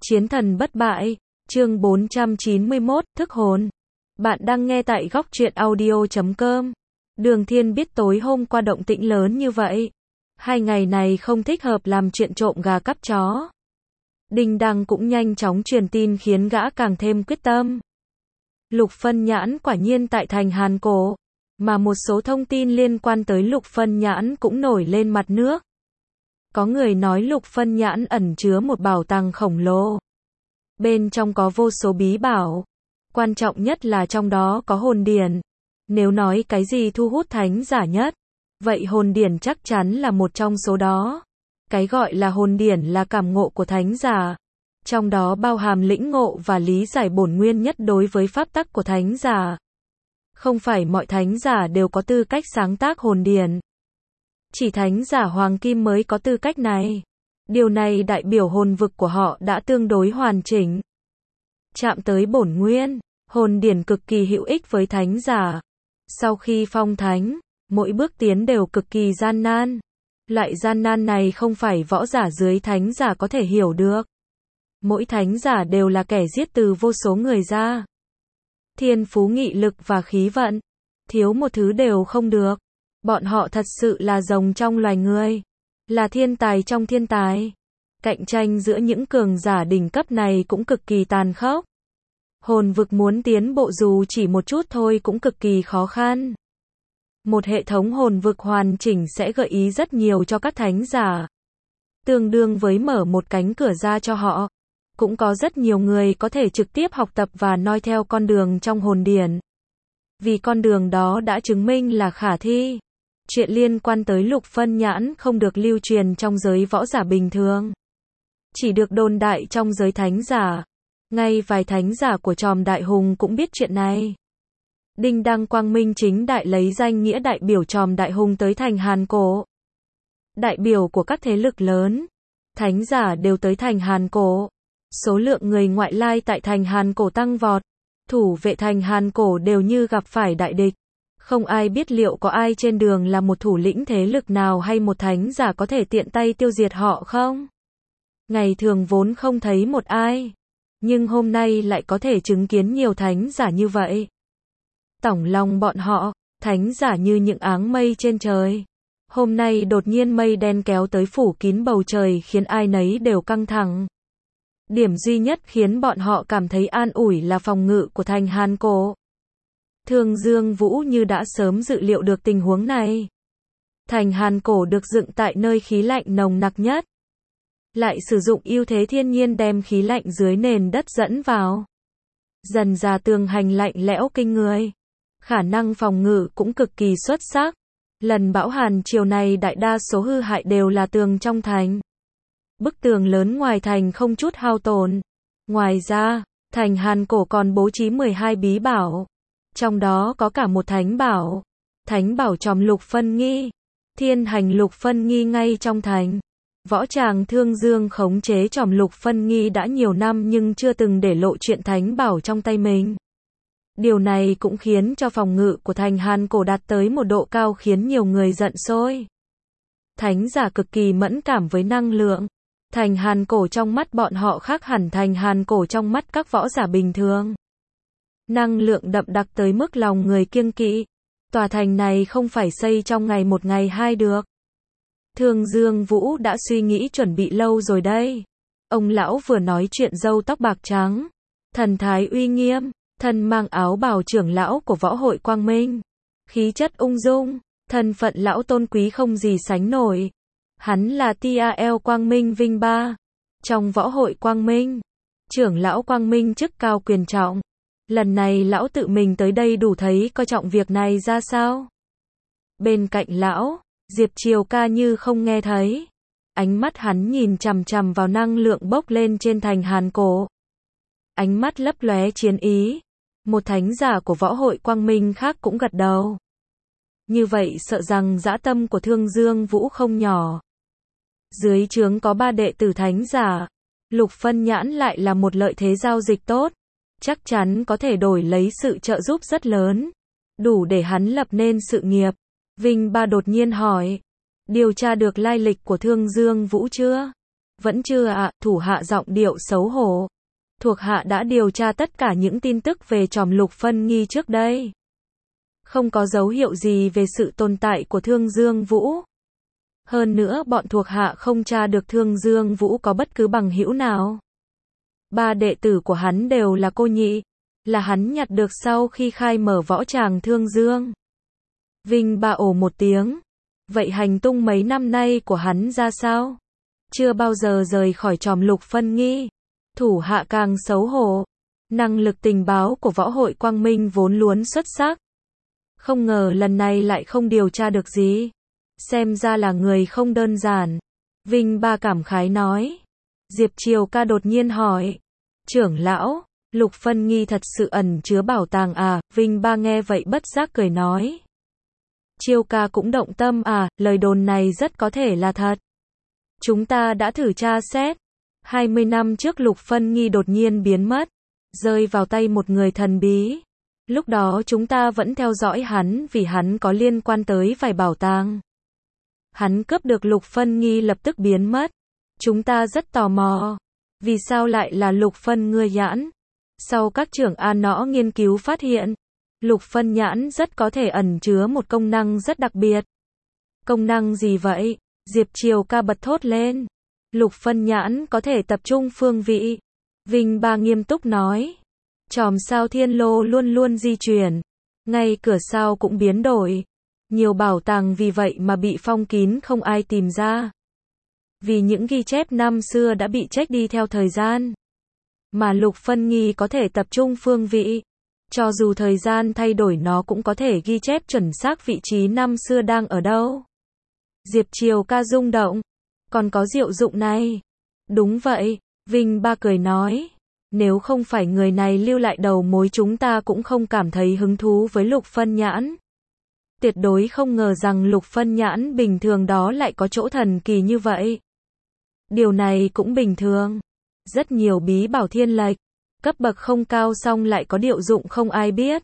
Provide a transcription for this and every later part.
Chiến thần bất bại, chương 491, thức hồn. Bạn đang nghe tại góc truyện audio.com. Đường Thiên biết tối hôm qua động tĩnh lớn như vậy. 2 ngày này không thích hợp làm chuyện trộm gà cắp chó. Đinh Đăng cũng nhanh chóng truyền tin khiến gã càng thêm quyết tâm. Lục Phân Nhãn quả nhiên tại thành Hàn Cổ, mà một số thông tin liên quan tới Lục Phân Nhãn cũng nổi lên mặt nước. Có người nói Lục Phân Nhãn ẩn chứa một bảo tàng khổng lồ. Bên trong có vô số bí bảo. Quan trọng nhất là trong đó có hồn điển. Nếu nói cái gì thu hút thánh giả nhất, vậy hồn điển chắc chắn là một trong số đó. Cái gọi là hồn điển là cảm ngộ của thánh giả. Trong đó bao hàm lĩnh ngộ và lý giải bổn nguyên nhất đối với pháp tắc của thánh giả. Không phải mọi thánh giả đều có tư cách sáng tác hồn điển. Chỉ thánh giả hoàng kim mới có tư cách này. Điều này đại biểu hồn vực của họ đã tương đối hoàn chỉnh. Chạm tới bổn nguyên, hồn điển cực kỳ hữu ích với thánh giả. Sau khi phong thánh, mỗi bước tiến đều cực kỳ gian nan. Loại gian nan này không phải võ giả dưới thánh giả có thể hiểu được. Mỗi thánh giả đều là kẻ giết từ vô số người ra. Thiên phú, nghị lực và khí vận, thiếu một thứ đều không được. Bọn họ thật sự là rồng trong loài người, là thiên tài trong thiên tài. Cạnh tranh giữa những cường giả đỉnh cấp này cũng cực kỳ tàn khốc. Hồn vực muốn tiến bộ dù chỉ một chút thôi cũng cực kỳ khó khăn. Một hệ thống hồn vực hoàn chỉnh sẽ gợi ý rất nhiều cho các thánh giả. Tương đương với mở một cánh cửa ra cho họ. Cũng có rất nhiều người có thể trực tiếp học tập và noi theo con đường trong hồn điển. Vì con đường đó đã chứng minh là khả thi. Chuyện liên quan tới Lục Phân Nhãn không được lưu truyền trong giới võ giả bình thường. Chỉ được đồn đại trong giới thánh giả. Ngay vài thánh giả của Tròm Đại Hùng cũng biết chuyện này. Đinh Đăng quang minh chính đại lấy danh nghĩa đại biểu Tròm Đại Hùng tới thành Hàn Cổ. Đại biểu của các thế lực lớn, thánh giả đều tới thành Hàn Cổ. Số lượng người ngoại lai tại thành Hàn Cổ tăng vọt. Thủ vệ thành Hàn Cổ đều như gặp phải đại địch. Không ai biết liệu có ai trên đường là một thủ lĩnh thế lực nào hay một thánh giả có thể tiện tay tiêu diệt họ không? Ngày thường vốn không thấy một ai. Nhưng hôm nay lại có thể chứng kiến nhiều thánh giả như vậy. Tổng lòng bọn họ, thánh giả như những áng mây trên trời. Hôm nay đột nhiên mây đen kéo tới phủ kín bầu trời khiến ai nấy đều căng thẳng. Điểm duy nhất khiến bọn họ cảm thấy an ủi là phòng ngự của thành Hàn Cổ. Thương Dương Vũ như đã sớm dự liệu được tình huống này. Thành Hàn Cổ được dựng tại nơi khí lạnh nồng nặc nhất. Lại sử dụng ưu thế thiên nhiên đem khí lạnh dưới nền đất dẫn vào. Dần ra tường hành lạnh lẽo kinh người. Khả năng phòng ngự cũng cực kỳ xuất sắc. Lần bão hàn chiều này đại đa số hư hại đều là tường trong thành. Bức tường lớn ngoài thành không chút hao tổn. Ngoài ra, thành Hàn Cổ còn bố trí 12 bí bảo. Trong đó có cả một thánh bảo. Thánh bảo Tròm Lục Phân Nghi. Thiên hành Lục Phân Nghi ngay trong thành. Võ tràng Thương Dương khống chế Tròm Lục Phân Nghi đã nhiều năm nhưng chưa từng để lộ chuyện thánh bảo trong tay mình. Điều này cũng khiến cho phòng ngự của thành Hàn Cổ đạt tới một độ cao khiến nhiều người giận sôi. Thánh giả cực kỳ mẫn cảm với năng lượng. Thành Hàn Cổ trong mắt bọn họ khác hẳn thành Hàn Cổ trong mắt các võ giả bình thường. Năng lượng đậm đặc tới mức lòng người kiêng kỵ. Tòa thành này không phải xây trong ngày một ngày hai được. Thương Dương Vũ đã suy nghĩ chuẩn bị lâu rồi đây. Ông lão vừa nói chuyện râu tóc bạc trắng. Thần thái uy nghiêm, thân mang áo bào trưởng lão của võ hội Quang Minh. Khí chất ung dung, thân phận lão tôn quý không gì sánh nổi. Hắn là TAL Quang Minh Vinh Ba. Trong võ hội Quang Minh, trưởng lão Quang Minh chức cao quyền trọng. Lần này lão tự mình tới đây đủ thấy coi trọng việc này ra sao. Bên cạnh lão, Diệp Triều Ca như không nghe thấy. Ánh mắt hắn nhìn chằm chằm vào năng lượng bốc lên trên thành Hàn Cổ. Ánh mắt lấp lóe chiến ý. Một thánh giả của võ hội Quang Minh khác cũng gật đầu. Như vậy sợ rằng dã tâm của Thương Dương Vũ không nhỏ. Dưới trướng có 3 đệ tử thánh giả. Lục Phân Nhãn lại là một lợi thế giao dịch tốt. Chắc chắn có thể đổi lấy sự trợ giúp rất lớn. Đủ để hắn lập nên sự nghiệp. Vinh Ba đột nhiên hỏi. Điều tra được lai lịch của Thương Dương Vũ chưa? Vẫn chưa ạ, thủ hạ giọng điệu xấu hổ. Thuộc hạ đã điều tra tất cả những tin tức về chòm Lục Phân Nghi trước đây. Không có dấu hiệu gì về sự tồn tại của Thương Dương Vũ. Hơn nữa bọn thuộc hạ không tra được Thương Dương Vũ có bất cứ bằng hữu nào. 3 đệ tử của hắn đều là cô nhị, là hắn nhặt được sau khi khai mở võ tràng Thương Dương. Vinh Ba ồ một tiếng. Vậy hành tung mấy năm nay của hắn ra sao? Chưa bao giờ rời khỏi chòm Lục Phân Nghi. Thủ hạ càng xấu hổ. Năng lực tình báo của võ hội Quang Minh vốn luôn xuất sắc. Không ngờ lần này lại không điều tra được gì. Xem ra là người không đơn giản. Vinh Ba cảm khái nói. Diệp Triều Ca đột nhiên hỏi. Trưởng lão, Lục Phân Nghi thật sự ẩn chứa bảo tàng à? Vinh Ba nghe vậy bất giác cười nói. Triều Ca cũng động tâm à? Lời đồn này rất có thể là thật. Chúng ta đã thử tra xét. 20 năm trước Lục Phân Nghi đột nhiên biến mất. Rơi vào tay một người thần bí. Lúc đó chúng ta vẫn theo dõi hắn vì hắn có liên quan tới vài bảo tàng. Hắn cướp được Lục Phân Nghi lập tức biến mất. Chúng ta rất tò mò. Vì sao lại là Lục Phân Ngư Nhãn? Sau các trưởng A Nõ nghiên cứu phát hiện, Lục Phân Nhãn rất có thể ẩn chứa một công năng rất đặc biệt. Công năng gì vậy? Diệp Triều Ca bật thốt lên. Lục Phân Nhãn có thể tập trung phương vị. Vinh Ba nghiêm túc nói. Chòm sao Thiên Lô luôn luôn di chuyển. Ngay cửa sao cũng biến đổi. Nhiều bảo tàng vì vậy mà bị phong kín không ai tìm ra. Vì những ghi chép năm xưa đã bị check đi theo thời gian. Mà Lục Phân Nghi có thể tập trung phương vị. Cho dù thời gian thay đổi nó cũng có thể ghi chép chuẩn xác vị trí năm xưa đang ở đâu. Diệp Triều Ca rung động. Còn có diệu dụng này. Đúng vậy, Vinh Ba cười nói. Nếu không phải người này lưu lại đầu mối chúng ta cũng không cảm thấy hứng thú với Lục Phân Nhãn. Tuyệt đối không ngờ rằng Lục Phân Nhãn bình thường đó lại có chỗ thần kỳ như vậy. Điều này cũng bình thường. Rất nhiều bí bảo thiên lệch, cấp bậc không cao song lại có diệu dụng không ai biết.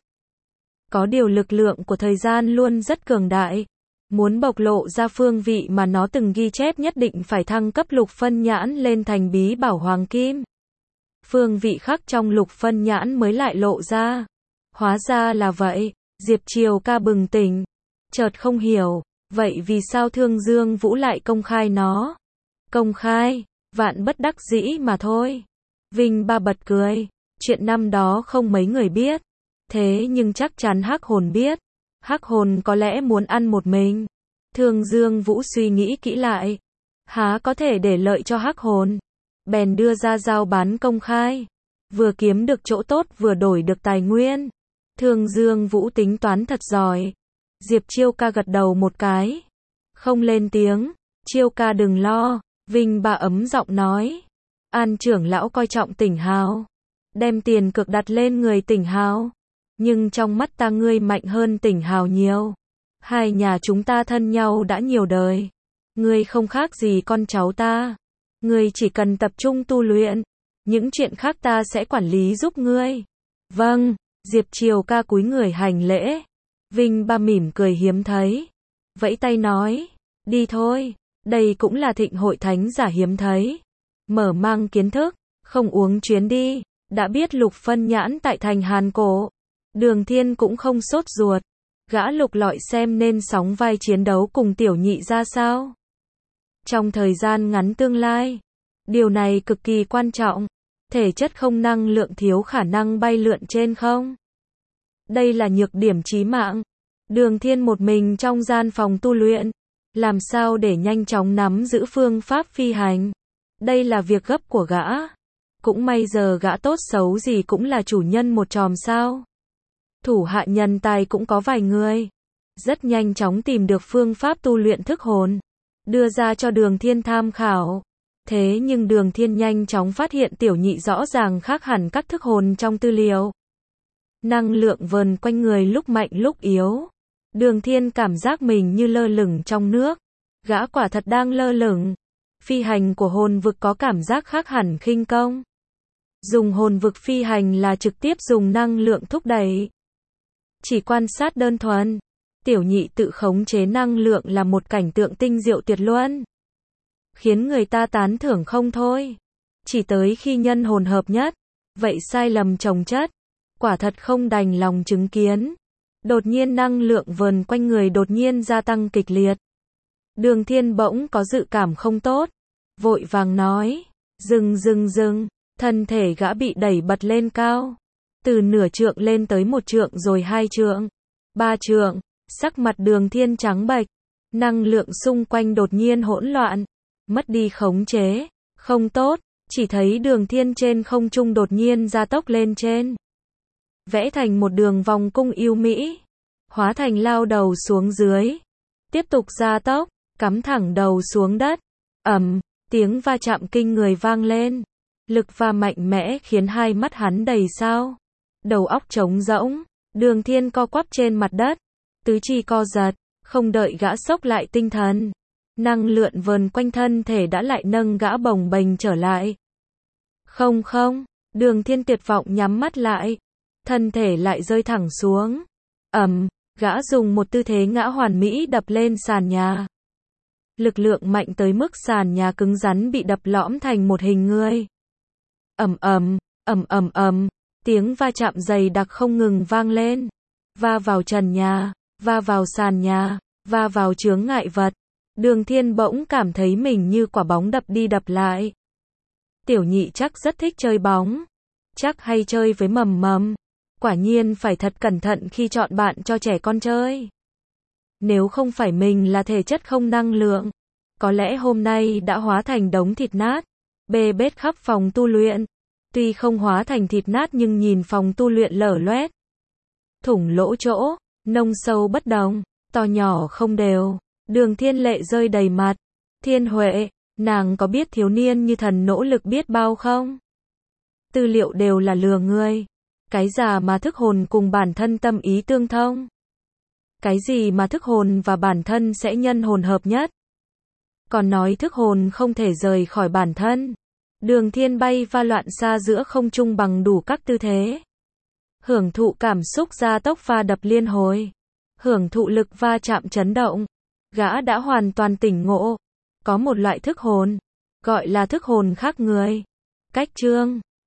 Có điều lực lượng của thời gian luôn rất cường đại. Muốn bộc lộ ra phương vị mà nó từng ghi chép nhất định phải thăng cấp Lục Phân Nhãn lên thành bí bảo hoàng kim. Phương vị khác trong Lục Phân Nhãn mới lại lộ ra. Hóa ra là vậy, Diệp Triều Ca bừng tỉnh. Chợt không hiểu, vậy vì sao Thương Dương Vũ lại công khai nó? Công khai, vạn bất đắc dĩ mà thôi. Vinh Ba bật cười, chuyện năm đó không mấy người biết. Thế nhưng chắc chắn Hắc Hồn biết. Hắc Hồn có lẽ muốn ăn một mình. Thương Dương Vũ suy nghĩ kỹ lại. Há có thể để lợi cho Hắc Hồn. Bèn đưa ra giao bán công khai. Vừa kiếm được chỗ tốt vừa đổi được tài nguyên. Thương Dương Vũ tính toán thật giỏi. Diệp Triều Ca gật đầu một cái. Không lên tiếng. Triều Ca đừng lo. Vinh Ba ấm giọng nói. An trưởng lão coi trọng Tỉnh Hào. Đem tiền cược đặt lên người Tỉnh Hào. Nhưng trong mắt ta ngươi mạnh hơn Tỉnh Hào nhiều. Hai nhà chúng ta thân nhau đã nhiều đời. Ngươi không khác gì con cháu ta. Ngươi chỉ cần tập trung tu luyện. Những chuyện khác ta sẽ quản lý giúp ngươi. Vâng, Diệp Triều Ca cúi người hành lễ. Vinh Ba mỉm cười hiếm thấy. Vẫy tay nói. Đi thôi. Đây cũng là thịnh hội thánh giả hiếm thấy. Mở mang kiến thức. Không uống chuyến đi. Đã biết Lục Phân Nhãn tại thành Hàn Cổ. Đường Thiên cũng không sốt ruột. Gã lục lọi xem nên sóng vai chiến đấu cùng tiểu nhị ra sao. Trong thời gian ngắn tương lai. Điều này cực kỳ quan trọng. Thể chất không năng lượng thiếu khả năng bay lượn trên không. Đây là nhược điểm chí mạng. Đường Thiên một mình trong gian phòng tu luyện. Làm sao để nhanh chóng nắm giữ phương pháp phi hành. Đây là việc gấp của gã. Cũng may giờ gã tốt xấu gì cũng là chủ nhân một chòm sao. Thủ hạ nhân tài cũng có vài người. Rất nhanh chóng tìm được phương pháp tu luyện thức hồn. Đưa ra cho Đường Thiên tham khảo. Thế nhưng Đường Thiên nhanh chóng phát hiện tiểu nhị rõ ràng khác hẳn các thức hồn trong tư liệu. Năng lượng vờn quanh người lúc mạnh lúc yếu. Đường Thiên cảm giác mình như lơ lửng trong nước. Gã quả thật đang lơ lửng. Phi hành của hồn vực có cảm giác khác hẳn khinh công. Dùng hồn vực phi hành là trực tiếp dùng năng lượng thúc đẩy. Chỉ quan sát đơn thuần. Tiểu nhị tự khống chế năng lượng là một cảnh tượng tinh diệu tuyệt luân. khiến người ta tán thưởng không thôi. Chỉ tới khi nhân hồn hợp nhất, vậy sai lầm chồng chất, quả thật không đành lòng chứng kiến. Đột nhiên năng lượng vờn quanh người đột nhiên gia tăng kịch liệt. Đường Thiên bỗng có dự cảm không tốt, vội vàng nói, dừng, thân thể gã bị đẩy bật lên cao. Từ nửa trượng lên tới 1 trượng rồi 2 trượng, 3 trượng, sắc mặt Đường Thiên trắng bệch, năng lượng xung quanh đột nhiên hỗn loạn, mất đi khống chế, không tốt, chỉ thấy Đường Thiên trên không trung đột nhiên gia tốc lên trên. Vẽ thành một đường vòng cung yêu mỹ, hóa thành lao đầu xuống dưới, tiếp tục gia tốc, cắm thẳng đầu xuống đất. Tiếng va chạm kinh người vang lên, lực va mạnh mẽ khiến hai mắt hắn đầy sao, đầu óc trống rỗng. Đường Thiên co quắp trên mặt đất, tứ chi co giật, không đợi gã xốc lại tinh thần, năng lượng vờn quanh thân thể đã lại nâng gã bồng bềnh trở lại. Không, Đường Thiên tuyệt vọng nhắm mắt lại, thân thể lại rơi thẳng xuống. Gã dùng một tư thế ngã hoàn mỹ đập lên sàn nhà. Lực lượng mạnh tới mức sàn nhà cứng rắn bị đập lõm thành một hình người. Tiếng va chạm dày đặc không ngừng vang lên. Va vào trần nhà, va vào sàn nhà, va vào chướng ngại vật. Đường Thiên bỗng cảm thấy mình như quả bóng đập đi đập lại. Tiểu nhị chắc rất thích chơi bóng, chắc hay chơi với Mầm. Quả nhiên phải thật cẩn thận khi chọn bạn cho trẻ con chơi. Nếu không phải mình là thể chất không năng lượng, có lẽ hôm nay đã hóa thành đống thịt nát, bê bết khắp phòng tu luyện. Tuy không hóa thành thịt nát nhưng nhìn phòng tu luyện lở loét, thủng lỗ chỗ, nông sâu bất đồng, to nhỏ không đều. Đường Thiên lệ rơi đầy mặt. Thiên Huệ, nàng có biết thiếu niên như thần nỗ lực biết bao không? Tư liệu đều là lừa ngươi. Cái già mà thức hồn cùng bản thân tâm ý tương thông. Cái gì mà thức hồn và bản thân sẽ nhân hồn hợp nhất? Còn nói thức hồn không thể rời khỏi bản thân. Đường Thiên bay va loạn xa giữa không trung bằng đủ các tư thế. Hưởng thụ cảm xúc gia tốc va đập liên hồi. Hưởng thụ lực va chạm chấn động. Gã đã hoàn toàn tỉnh ngộ. Có một loại thức hồn, gọi là thức hồn khác người. Cách chương